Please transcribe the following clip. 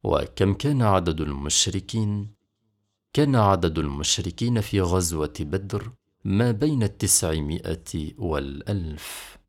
وكم كان عدد المشركين؟ كان عدد المشركين في غزوة بدر ما بين 900 و1,000.